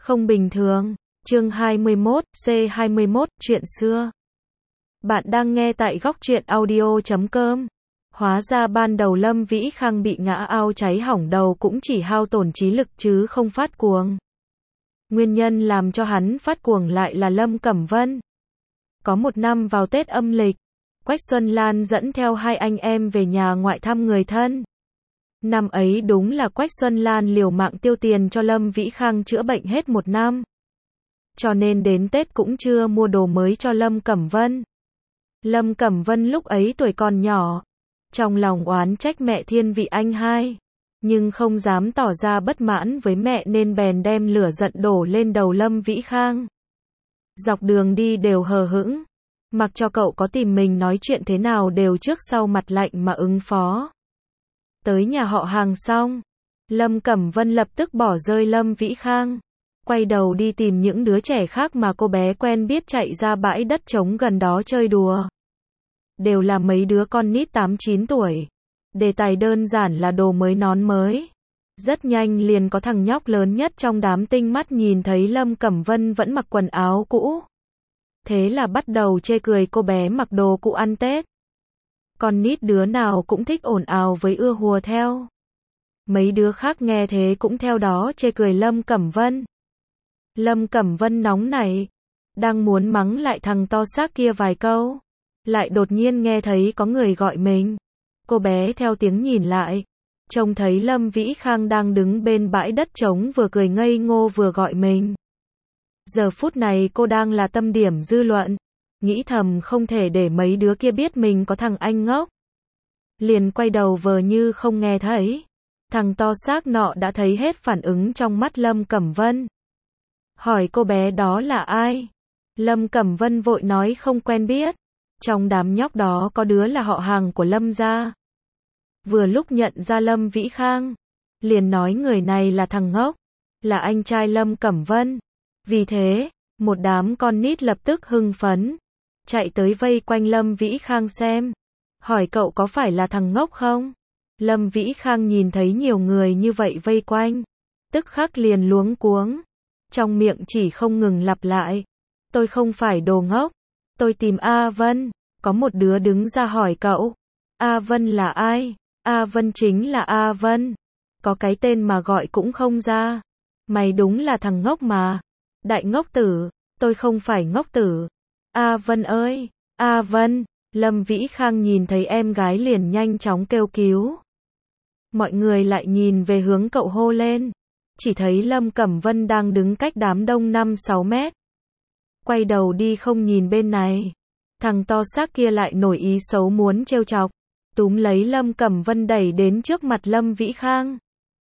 Không bình thường. Chương 21, C21, chuyện xưa. Bạn đang nghe tại góc truyện audio.com. Hóa ra ban đầu Lâm Vĩ Khang bị ngã ao cháy hỏng đầu cũng chỉ hao tổn trí lực chứ không phát cuồng. Nguyên nhân làm cho hắn phát cuồng lại là Lâm Cẩm Vân. Có một năm vào Tết âm lịch, Quách Xuân Lan dẫn theo hai anh em về nhà ngoại thăm người thân. Năm ấy đúng là Quách Xuân Lan liều mạng tiêu tiền cho Lâm Vĩ Khang chữa bệnh hết một năm. Cho nên đến Tết cũng chưa mua đồ mới cho Lâm Cẩm Vân. Lâm Cẩm Vân lúc ấy tuổi còn nhỏ, trong lòng oán trách mẹ thiên vị anh hai, nhưng không dám tỏ ra bất mãn với mẹ nên bèn đem lửa giận đổ lên đầu Lâm Vĩ Khang. Dọc đường đi đều hờ hững, mặc cho cậu có tìm mình nói chuyện thế nào đều trước sau mặt lạnh mà ứng phó. Tới nhà họ Hàng xong, Lâm Cẩm Vân lập tức bỏ rơi Lâm Vĩ Khang, quay đầu đi tìm những đứa trẻ khác mà cô bé quen biết chạy ra bãi đất trống gần đó chơi đùa. Đều là mấy đứa con nít 8-9 tuổi. Đề tài đơn giản là đồ mới nón mới. Rất nhanh liền có thằng nhóc lớn nhất trong đám tinh mắt nhìn thấy Lâm Cẩm Vân vẫn mặc quần áo cũ. Thế là bắt đầu chê cười cô bé mặc đồ cũ ăn Tết. Con nít đứa nào cũng thích ồn ào với ưa hùa theo. Mấy đứa khác nghe thế cũng theo đó chê cười Lâm Cẩm Vân. Lâm Cẩm Vân nóng nảy, đang muốn mắng lại thằng to xác kia vài câu, lại đột nhiên nghe thấy có người gọi mình. Cô bé theo tiếng nhìn lại, trông thấy Lâm Vĩ Khang đang đứng bên bãi đất trống vừa cười ngây ngô vừa gọi mình. Giờ phút này cô đang là tâm điểm dư luận, nghĩ thầm không thể để mấy đứa kia biết mình có thằng anh ngốc. Liền quay đầu vờ như không nghe thấy. Thằng to xác nọ đã thấy hết phản ứng trong mắt Lâm Cẩm Vân. Hỏi cô bé đó là ai? Lâm Cẩm Vân vội nói không quen biết. Trong đám nhóc đó có đứa là họ Hàng của Lâm gia. Vừa lúc nhận ra Lâm Vĩ Khang, liền nói người này là thằng ngốc, là anh trai Lâm Cẩm Vân. Vì thế, một đám con nít lập tức hưng phấn, chạy tới vây quanh Lâm Vĩ Khang xem. Hỏi cậu có phải là thằng ngốc không? Lâm Vĩ Khang nhìn thấy nhiều người như vậy vây quanh, tức khắc liền luống cuống. Trong miệng chỉ không ngừng lặp lại. Tôi không phải đồ ngốc. Tôi tìm A Vân. Có một đứa đứng ra hỏi cậu. A Vân là ai? A Vân chính là A Vân. Có cái tên mà gọi cũng không ra. Mày đúng là thằng ngốc mà. Đại ngốc tử. Tôi không phải ngốc tử. A Vân ơi! A Vân! Lâm Vĩ Khang nhìn thấy em gái liền nhanh chóng kêu cứu. Mọi người lại nhìn về hướng cậu hô lên. Chỉ thấy Lâm Cẩm Vân đang đứng cách đám đông 5-6 mét. Quay đầu đi không nhìn bên này. Thằng to xác kia lại nổi ý xấu muốn trêu chọc. Túm lấy Lâm Cẩm Vân đẩy đến trước mặt Lâm Vĩ Khang.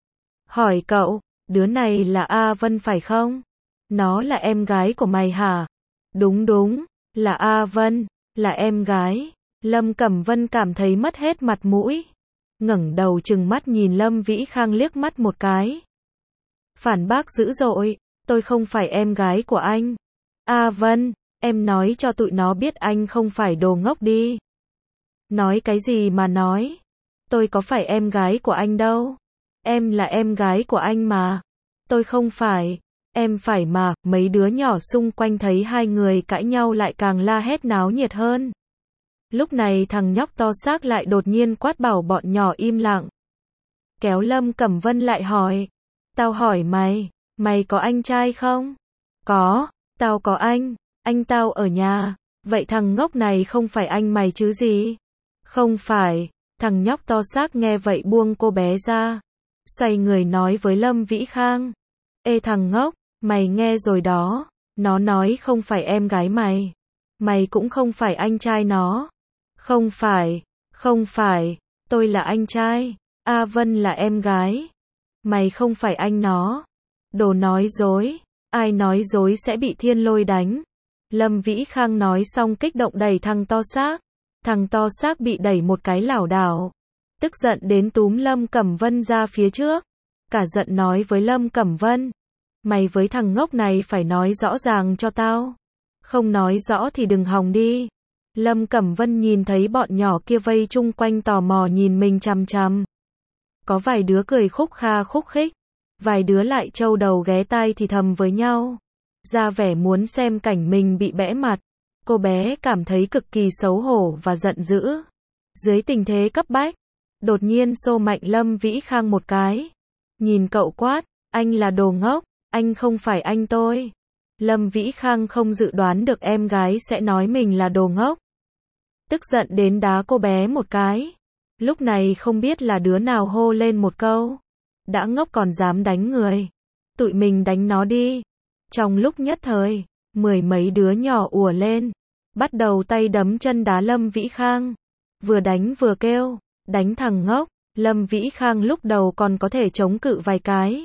Hỏi cậu, đứa này là A Vân phải không? Nó là em gái của mày hả? Đúng đúng, là A Vân, là em gái. Lâm Cẩm Vân cảm thấy mất hết mặt mũi. Ngẩng đầu trừng mắt nhìn Lâm Vĩ Khang liếc mắt một cái. Phản bác dữ dội, tôi không phải em gái của anh. A Vân, em nói cho tụi nó biết anh không phải đồ ngốc đi. Nói cái gì mà nói? Tôi có phải em gái của anh đâu. Em là em gái của anh mà. Tôi không phải. Em phải mà. Mấy đứa nhỏ xung quanh thấy hai người cãi nhau lại càng la hét náo nhiệt hơn. Lúc này thằng nhóc to xác lại đột nhiên quát bảo bọn nhỏ im lặng. Kéo Lâm Cẩm Vân lại hỏi. Tao hỏi mày, mày có anh trai không? Có, tao có anh tao ở nhà. Vậy thằng ngốc này không phải anh mày chứ gì? Không phải. Thằng nhóc to xác nghe vậy buông cô bé ra, xoay người nói với Lâm Vĩ Khang. Ê thằng ngốc, mày nghe rồi đó, nó nói không phải em gái mày. Mày cũng không phải anh trai nó. Không phải, tôi là anh trai, A Vân là em gái. Mày không phải anh nó. Đồ nói dối, ai nói dối sẽ bị thiên lôi đánh. Lâm Vĩ Khang nói xong kích động đẩy thằng to xác. Thằng to xác bị đẩy một cái lảo đảo. Tức giận đến túm Lâm Cẩm Vân ra phía trước. Cả giận nói với Lâm Cẩm Vân. Mày với thằng ngốc này phải nói rõ ràng cho tao. Không nói rõ thì đừng hòng đi. Lâm Cẩm Vân nhìn thấy bọn nhỏ kia vây chung quanh tò mò nhìn mình chằm chằm. Có vài đứa cười khúc kha khúc khích. Vài đứa lại trâu đầu ghé tai thì thầm với nhau, ra vẻ muốn xem cảnh mình bị bẽ mặt. Cô bé cảm thấy cực kỳ xấu hổ và giận dữ. Dưới tình thế cấp bách, đột nhiên xô mạnh Lâm Vĩ Khang một cái. Nhìn cậu quát, anh là đồ ngốc, anh không phải anh tôi. Lâm Vĩ Khang không dự đoán được em gái sẽ nói mình là đồ ngốc. Tức giận đến đá cô bé một cái. Lúc này không biết là đứa nào hô lên một câu. Đã ngốc còn dám đánh người. Tụi mình đánh nó đi. Trong lúc nhất thời, mười mấy đứa nhỏ ùa lên. Bắt đầu tay đấm chân đá Lâm Vĩ Khang. Vừa đánh vừa kêu, đánh thằng ngốc. Lâm Vĩ Khang lúc đầu còn có thể chống cự vài cái.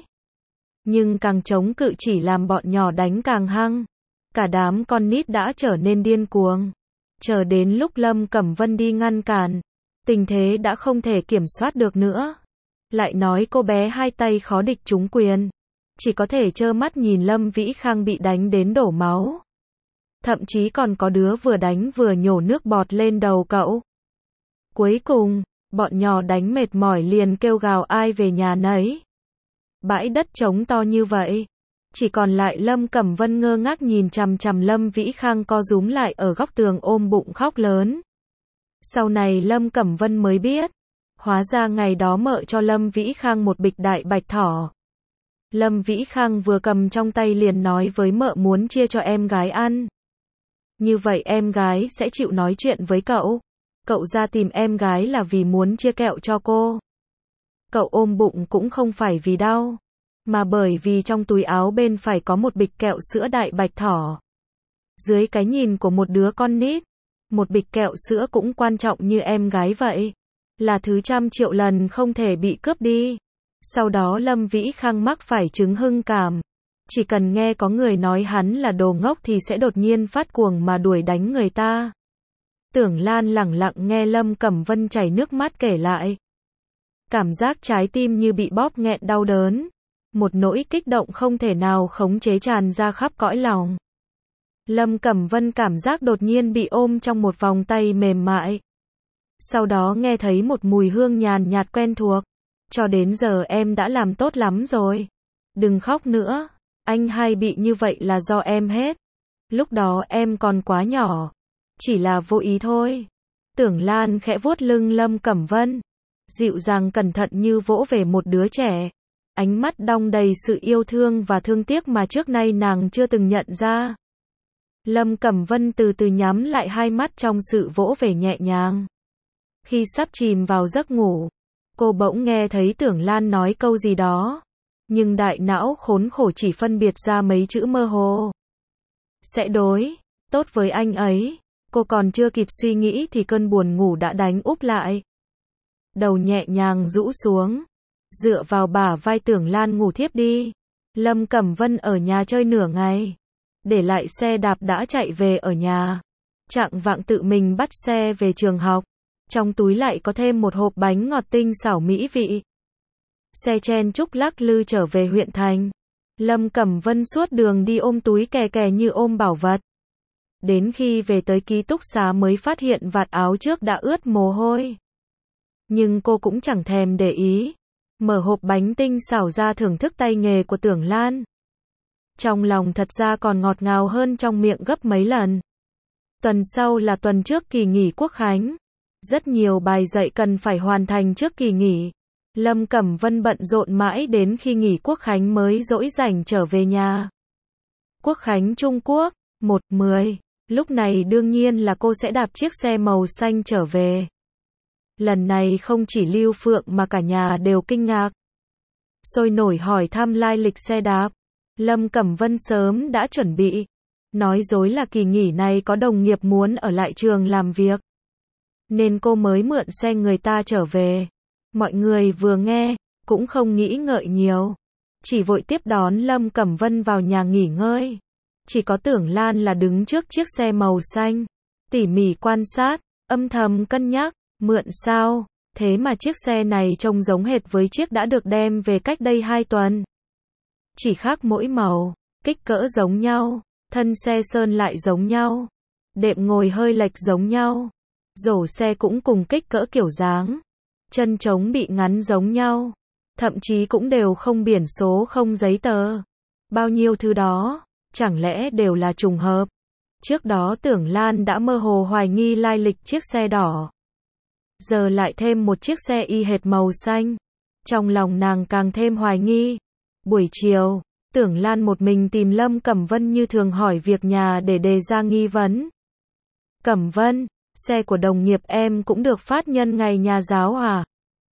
Nhưng càng chống cự chỉ làm bọn nhỏ đánh càng hăng. Cả đám con nít đã trở nên điên cuồng. Chờ đến lúc Lâm Cẩm Vân đi ngăn cản, tình thế đã không thể kiểm soát được nữa. Lại nói cô bé hai tay khó địch trúng quyền. Chỉ có thể trơ mắt nhìn Lâm Vĩ Khang bị đánh đến đổ máu. Thậm chí còn có đứa vừa đánh vừa nhổ nước bọt lên đầu cậu. Cuối cùng, bọn nhỏ đánh mệt mỏi liền kêu gào ai về nhà nấy. Bãi đất trống to như vậy. Chỉ còn lại Lâm Cẩm Vân ngơ ngác nhìn chằm chằm Lâm Vĩ Khang co rúm lại ở góc tường ôm bụng khóc lớn. Sau này Lâm Cẩm Vân mới biết. Hóa ra ngày đó mợ cho Lâm Vĩ Khang một bịch đại bạch thỏ. Lâm Vĩ Khang vừa cầm trong tay liền nói với mợ muốn chia cho em gái ăn. Như vậy em gái sẽ chịu nói chuyện với cậu. Cậu ra tìm em gái là vì muốn chia kẹo cho cô. Cậu ôm bụng cũng không phải vì đau, mà bởi vì trong túi áo bên phải có một bịch kẹo sữa đại bạch thỏ. Dưới cái nhìn của một đứa con nít, một bịch kẹo sữa cũng quan trọng như em gái vậy. Là thứ 100 triệu lần không thể bị cướp đi. Sau đó Lâm Vĩ Khang mắc phải chứng hưng cảm. Chỉ cần nghe có người nói hắn là đồ ngốc thì sẽ đột nhiên phát cuồng mà đuổi đánh người ta. Tưởng Lan lẳng lặng nghe Lâm Cẩm Vân chảy nước mắt kể lại. Cảm giác trái tim như bị bóp nghẹn đau đớn. Một nỗi kích động không thể nào khống chế tràn ra khắp cõi lòng. Lâm Cẩm Vân cảm giác đột nhiên bị ôm trong một vòng tay mềm mại. Sau đó nghe thấy một mùi hương nhàn nhạt quen thuộc. Cho đến giờ em đã làm tốt lắm rồi. Đừng khóc nữa. Anh hay bị như vậy là do em hết. Lúc đó em còn quá nhỏ. Chỉ là vô ý thôi. Tưởng Lan khẽ vuốt lưng Lâm Cẩm Vân. Dịu dàng cẩn thận như vỗ về một đứa trẻ. Ánh mắt đong đầy sự yêu thương và thương tiếc mà trước nay nàng chưa từng nhận ra. Lâm Cẩm Vân từ từ nhắm lại hai mắt trong sự vỗ về nhẹ nhàng. Khi sắp chìm vào giấc ngủ, cô bỗng nghe thấy Tưởng Lan nói câu gì đó. Nhưng đại não khốn khổ chỉ phân biệt ra mấy chữ mơ hồ. Sẽ đối tốt với anh ấy. Cô còn chưa kịp suy nghĩ thì cơn buồn ngủ đã đánh úp lại. Đầu nhẹ nhàng rũ xuống. Dựa vào bả vai Tưởng Lan ngủ thiếp đi. Lâm Cẩm Vân ở nhà chơi nửa ngày. Để lại xe đạp đã chạy về ở nhà. Chạng vạng tự mình bắt xe về trường học. Trong túi lại có thêm một hộp bánh ngọt tinh xảo mỹ vị. Xe chen chúc lắc lư trở về huyện thành. Lâm Cẩm Vân suốt đường đi ôm túi kè kè như ôm bảo vật. Đến khi về tới ký túc xá mới phát hiện vạt áo trước đã ướt mồ hôi. Nhưng cô cũng chẳng thèm để ý. Mở hộp bánh tinh xảo ra thưởng thức tay nghề của Tưởng Lan. Trong lòng thật ra còn ngọt ngào hơn trong miệng gấp mấy lần. Tuần sau là tuần trước kỳ nghỉ Quốc khánh. Rất nhiều bài dạy cần phải hoàn thành trước kỳ nghỉ. Lâm Cẩm Vân bận rộn mãi đến khi nghỉ Quốc khánh mới dỗi rảnh trở về nhà. Quốc khánh Trung Quốc, 1/10. Lúc này đương nhiên là cô sẽ đạp chiếc xe màu xanh trở về. Lần này không chỉ Lưu Phượng mà cả nhà đều kinh ngạc. Sôi nổi hỏi thăm lai lịch xe đạp. Lâm Cẩm Vân sớm đã chuẩn bị. Nói dối là kỳ nghỉ này có đồng nghiệp muốn ở lại trường làm việc. Nên cô mới mượn xe người ta trở về. Mọi người vừa nghe, cũng không nghĩ ngợi nhiều. Chỉ vội tiếp đón Lâm Cẩm Vân vào nhà nghỉ ngơi. Chỉ có Tưởng Lan là đứng trước chiếc xe màu xanh. Tỉ mỉ quan sát, âm thầm cân nhắc, mượn sao? Thế mà chiếc xe này trông giống hệt với chiếc đã được đem về cách đây 2 tuần. Chỉ khác mỗi màu, kích cỡ giống nhau, thân xe sơn lại giống nhau. Đệm ngồi hơi lệch giống nhau. Rổ xe cũng cùng kích cỡ kiểu dáng. Chân trống bị ngắn giống nhau. Thậm chí cũng đều không biển số không giấy tờ. Bao nhiêu thứ đó, chẳng lẽ đều là trùng hợp? Trước đó Tưởng Lan đã mơ hồ hoài nghi lai lịch chiếc xe đỏ. Giờ lại thêm một chiếc xe y hệt màu xanh. Trong lòng nàng càng thêm hoài nghi. Buổi chiều, Tưởng Lan một mình tìm Lâm Cẩm Vân như thường hỏi việc nhà để đề ra nghi vấn. Cẩm Vân, xe của đồng nghiệp em cũng được phát nhân ngày nhà giáo à?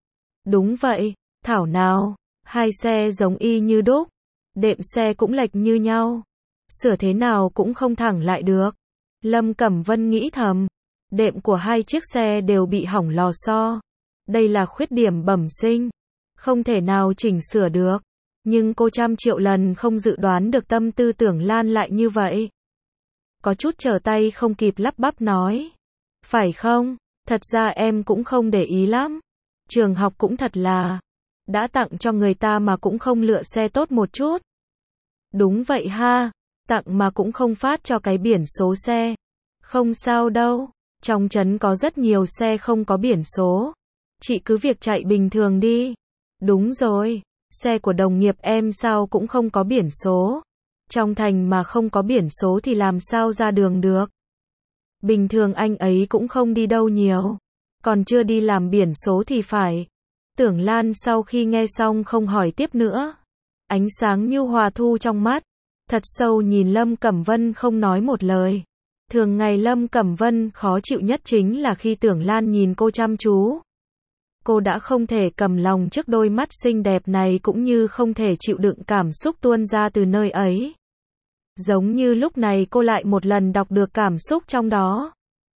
Đúng vậy, thảo nào, hai xe giống y như đúc. Đệm xe cũng lệch như nhau. Sửa thế nào cũng không thẳng lại được. Lâm Cẩm Vân nghĩ thầm. Đệm của hai chiếc xe đều bị hỏng lò xo. Đây là khuyết điểm bẩm sinh. Không thể nào chỉnh sửa được. Nhưng cô trăm triệu lần không dự đoán được tâm tư Tưởng Lan lại như vậy. Có chút trở tay không kịp lắp bắp nói. Phải không? Thật ra em cũng không để ý lắm. Trường học cũng thật là đã tặng cho người ta mà cũng không lựa xe tốt một chút. Đúng vậy ha, tặng mà cũng không phát cho cái biển số xe. Không sao đâu, trong trấn có rất nhiều xe không có biển số. Chị cứ việc chạy bình thường đi. Đúng rồi, xe của đồng nghiệp em sao cũng không có biển số. Trong thành mà không có biển số thì làm sao ra đường được. Bình thường anh ấy cũng không đi đâu nhiều. Còn chưa đi làm biển số thì phải. Tưởng Lan sau khi nghe xong không hỏi tiếp nữa. Ánh sáng nhu hòa thu trong mắt. Thật sâu nhìn Lâm Cẩm Vân không nói một lời. Thường ngày Lâm Cẩm Vân khó chịu nhất chính là khi Tưởng Lan nhìn cô chăm chú. Cô đã không thể cầm lòng trước đôi mắt xinh đẹp này cũng như không thể chịu đựng cảm xúc tuôn ra từ nơi ấy. Giống như lúc này cô lại một lần đọc được cảm xúc trong đó.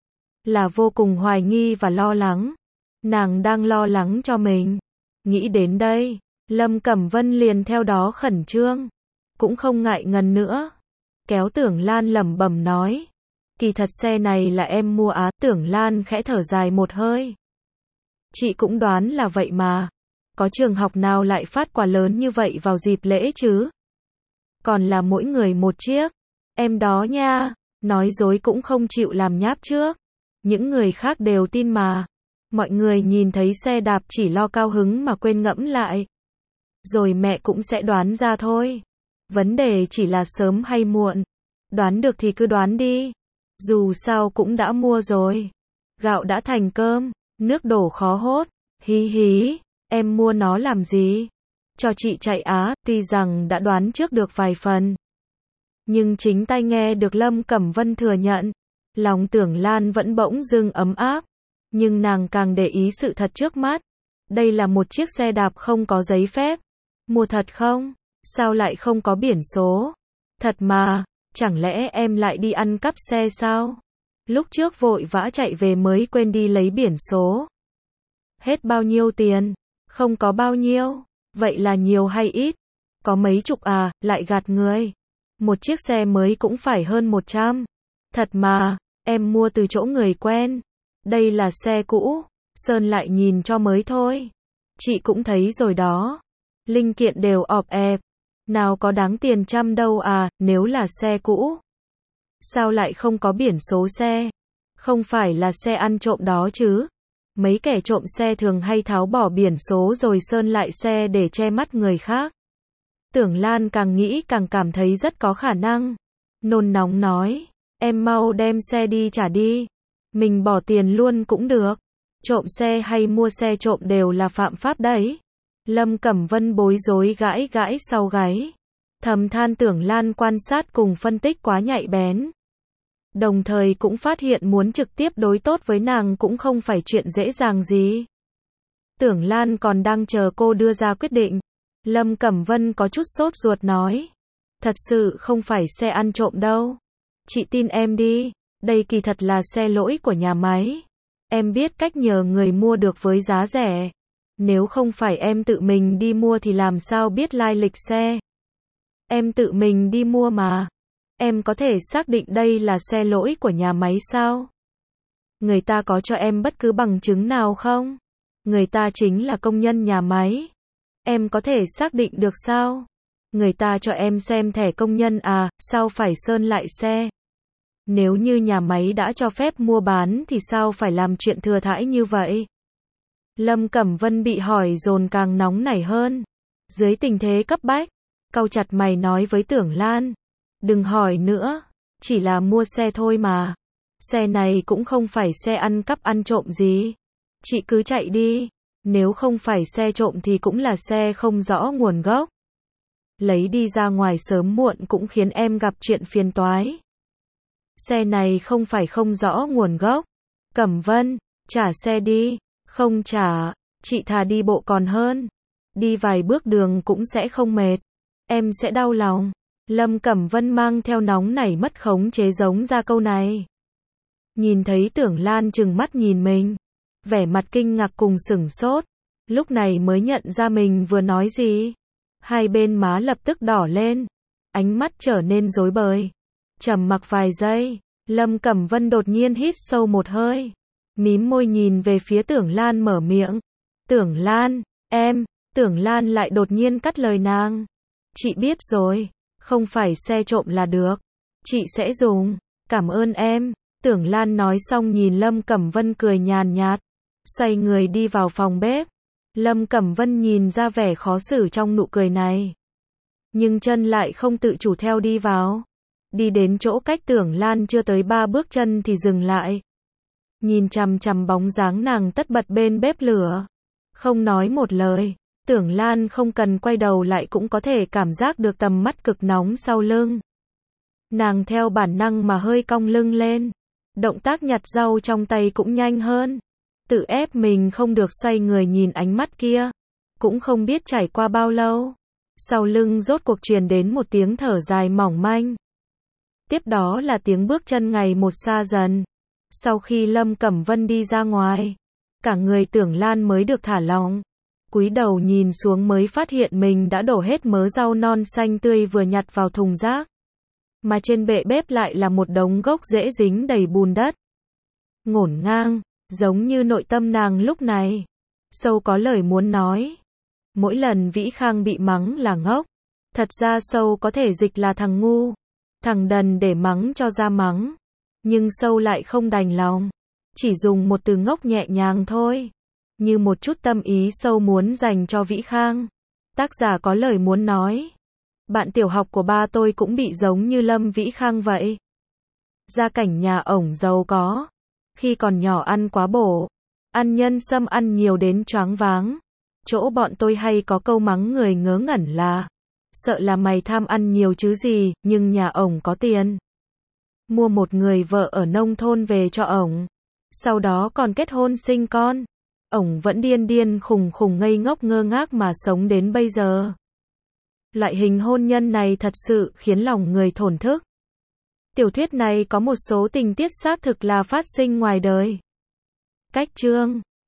Là vô cùng hoài nghi và lo lắng. Nàng đang lo lắng cho mình. Nghĩ đến đây, Lâm Cẩm Vân liền theo đó khẩn trương. Cũng không ngại ngần nữa. Kéo Tưởng Lan lẩm bẩm nói. Kỳ thật xe này là em mua á. Tưởng Lan khẽ thở dài một hơi. Chị cũng đoán là vậy mà. Có trường học nào lại phát quà lớn như vậy vào dịp lễ chứ? Còn là mỗi người một chiếc. Em đó nha. Nói dối cũng không chịu làm nháp trước. Những người khác đều tin mà. Mọi người nhìn thấy xe đạp chỉ lo cao hứng mà quên ngẫm lại. Rồi mẹ cũng sẽ đoán ra thôi. Vấn đề chỉ là sớm hay muộn. Đoán được thì cứ đoán đi. Dù sao cũng đã mua rồi. Gạo đã thành cơm, nước đổ khó hốt. Hí hí, em mua nó làm gì? Cho chị chạy á, tuy rằng đã đoán trước được vài phần. Nhưng chính tai nghe được Lâm Cẩm Vân thừa nhận. Lòng Tưởng Lan vẫn bỗng dưng ấm áp. Nhưng nàng càng để ý sự thật trước mắt. Đây là một chiếc xe đạp không có giấy phép. Mua thật không? Sao lại không có biển số? Thật mà, chẳng lẽ em lại đi ăn cắp xe sao? Lúc trước vội vã chạy về mới quên đi lấy biển số. Hết bao nhiêu tiền? Không có bao nhiêu. Vậy là nhiều hay ít? Có mấy chục à, lại gạt người. Một chiếc xe mới cũng phải hơn 100. Thật mà, em mua từ chỗ người quen. Đây là xe cũ. Sơn lại nhìn cho mới thôi. Chị cũng thấy rồi đó. Linh kiện đều ọp ẹp. Nào có đáng tiền trăm đâu à, nếu là xe cũ. Sao lại không có biển số xe? Không phải là xe ăn trộm đó chứ? Mấy kẻ trộm xe thường hay tháo bỏ biển số rồi sơn lại xe để che mắt người khác. Tưởng Lan càng nghĩ càng cảm thấy rất có khả năng. Nôn nóng nói, em mau đem xe đi trả đi. Mình bỏ tiền luôn cũng được. Trộm xe hay mua xe trộm đều là phạm pháp đấy. Lâm Cẩm Vân bối rối gãi gãi sau gáy. Thầm than Tưởng Lan quan sát cùng phân tích quá nhạy bén. Đồng thời cũng phát hiện muốn trực tiếp đối tốt với nàng cũng không phải chuyện dễ dàng gì. Tưởng Lan còn đang chờ cô đưa ra quyết định. Lâm Cẩm Vân có chút sốt ruột nói. Thật sự không phải xe ăn trộm đâu. Chị tin em đi. Đây kỳ thật là xe lỗi của nhà máy. Em biết cách nhờ người mua được với giá rẻ. Nếu không phải em tự mình đi mua thì làm sao biết lai lịch xe. Em tự mình đi mua mà. Em có thể xác định đây là xe lỗi của nhà máy sao? Người ta có cho em bất cứ bằng chứng nào không? Người ta chính là công nhân nhà máy. Em có thể xác định được sao? Người ta cho em xem thẻ công nhân à, sao phải sơn lại xe? Nếu như nhà máy đã cho phép mua bán thì sao phải làm chuyện thừa thãi như vậy? Lâm Cẩm Vân bị hỏi dồn càng nóng nảy hơn. Dưới tình thế cấp bách, cau chặt mày nói với Tưởng Lan. Đừng hỏi nữa, chỉ là mua xe thôi mà. Xe này cũng không phải xe ăn cắp ăn trộm gì. Chị cứ chạy đi, nếu không phải xe trộm thì cũng là xe không rõ nguồn gốc. Lấy đi ra ngoài sớm muộn cũng khiến em gặp chuyện phiền toái. Xe này không phải không rõ nguồn gốc. Cẩm Vân, trả xe đi. Không trả, chị thà đi bộ còn hơn. Đi vài bước đường cũng sẽ không mệt. Em sẽ đau lòng. Lâm Cẩm Vân mang theo nóng nảy mất khống chế giống ra câu này. Nhìn thấy Tưởng Lan trừng mắt nhìn mình, vẻ mặt kinh ngạc cùng sửng sốt, lúc này mới nhận ra mình vừa nói gì. Hai bên má lập tức đỏ lên, ánh mắt trở nên rối bời. Trầm mặc vài giây, Lâm Cẩm Vân đột nhiên hít sâu một hơi, mím môi nhìn về phía Tưởng Lan mở miệng. Tưởng Lan, em, Tưởng Lan lại đột nhiên cắt lời nàng. Chị biết rồi, không phải xe trộm là được. Chị sẽ dùng, cảm ơn em. Tưởng Lan nói xong nhìn Lâm Cẩm Vân cười nhàn nhạt, xoay người đi vào phòng bếp. Lâm Cẩm Vân nhìn ra vẻ khó xử trong nụ cười này, nhưng chân lại không tự chủ theo đi vào. Đi đến chỗ cách Tưởng Lan chưa tới 3 bước chân thì dừng lại. Nhìn chằm chằm bóng dáng nàng tất bật bên bếp lửa, không nói một lời. Tưởng Lan không cần quay đầu lại cũng có thể cảm giác được tầm mắt cực nóng sau lưng. Nàng theo bản năng mà hơi cong lưng lên. Động tác nhặt rau trong tay cũng nhanh hơn. Tự ép mình không được xoay người nhìn ánh mắt kia. Cũng không biết trải qua bao lâu, sau lưng rốt cuộc truyền đến một tiếng thở dài mỏng manh. Tiếp đó là tiếng bước chân ngày một xa dần. Sau khi Lâm Cẩm Vân đi ra ngoài, cả người Tưởng Lan mới được thả lỏng. Cúi đầu nhìn xuống mới phát hiện mình đã đổ hết mớ rau non xanh tươi vừa nhặt vào thùng rác. Mà trên bệ bếp lại là một đống gốc rễ dính đầy bùn đất. Ngổn ngang, giống như nội tâm nàng lúc này. Sâu có lời muốn nói. Mỗi lần Vĩ Khang bị mắng là ngốc. Thật ra Sâu có thể dịch là thằng ngu, thằng đần để mắng cho ra mắng. Nhưng Sâu lại không đành lòng. Chỉ dùng một từ ngốc nhẹ nhàng thôi. Như một chút tâm ý Sâu muốn dành cho Vĩ Khang. Tác giả có lời muốn nói. Bạn tiểu học của ba tôi cũng bị giống như Lâm Vĩ Khang vậy. Gia cảnh nhà ổng giàu có. Khi còn nhỏ ăn quá bổ. Ăn nhân sâm ăn nhiều đến choáng váng. Chỗ bọn tôi hay có câu mắng người ngớ ngẩn là: sợ là mày tham ăn nhiều chứ gì, nhưng nhà ổng có tiền. Mua một người vợ ở nông thôn về cho ổng. Sau đó còn kết hôn sinh con. Ổng vẫn điên điên khùng khùng ngây ngốc ngơ ngác mà sống đến bây giờ. Loại hình hôn nhân này thật sự khiến lòng người thổn thức. Tiểu thuyết này có một số tình tiết xác thực là phát sinh ngoài đời. Cách chương